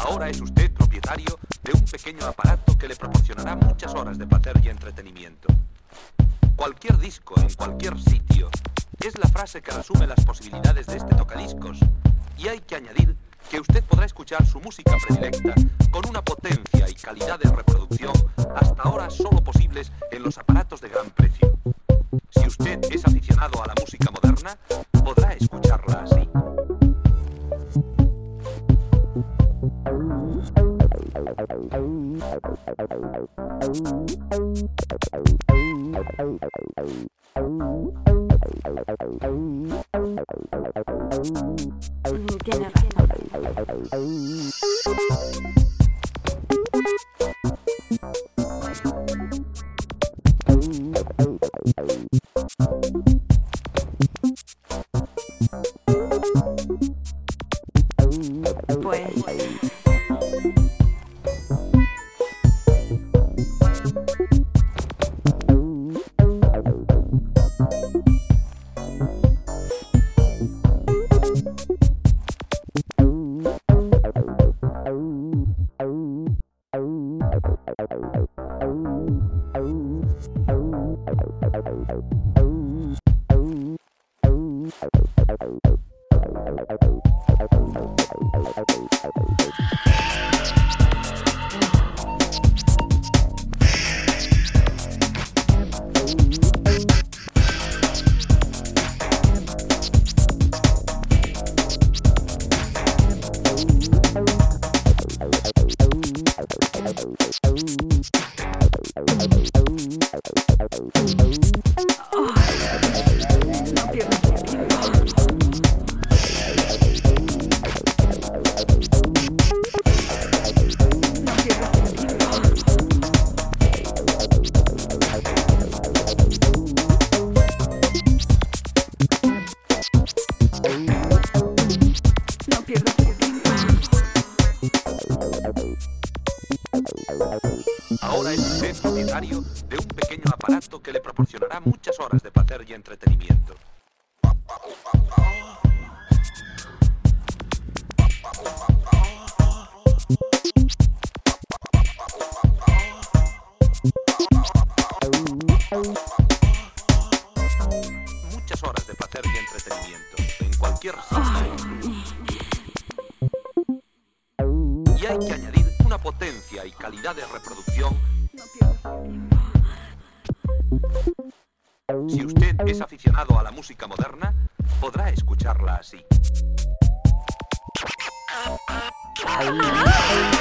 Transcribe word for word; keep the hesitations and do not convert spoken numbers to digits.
Ahora es usted propietario de un pequeño aparato que le proporcionará muchas horas de placer y entretenimiento. Cualquier disco en cualquier sitio es la frase que resume las posibilidades de este tocadiscos. Y hay que añadir que usted podrá escuchar su música predilecta con una potencia y calidad de reproducción hasta ahora solo posibles en los aparatos de gran precio. Si usted es aficionado a la música moderna, podrá escucharla así. Tiene razón. Pues... Ahora es usted propietario de un pequeño aparato que le proporcionará muchas horas de placer y entretenimiento. Muchas horas de placer y entretenimiento en cualquier sitio. Y hay que añadir una potencia y calidad de reproducción. Si usted es aficionado a la música moderna, podrá escucharla así.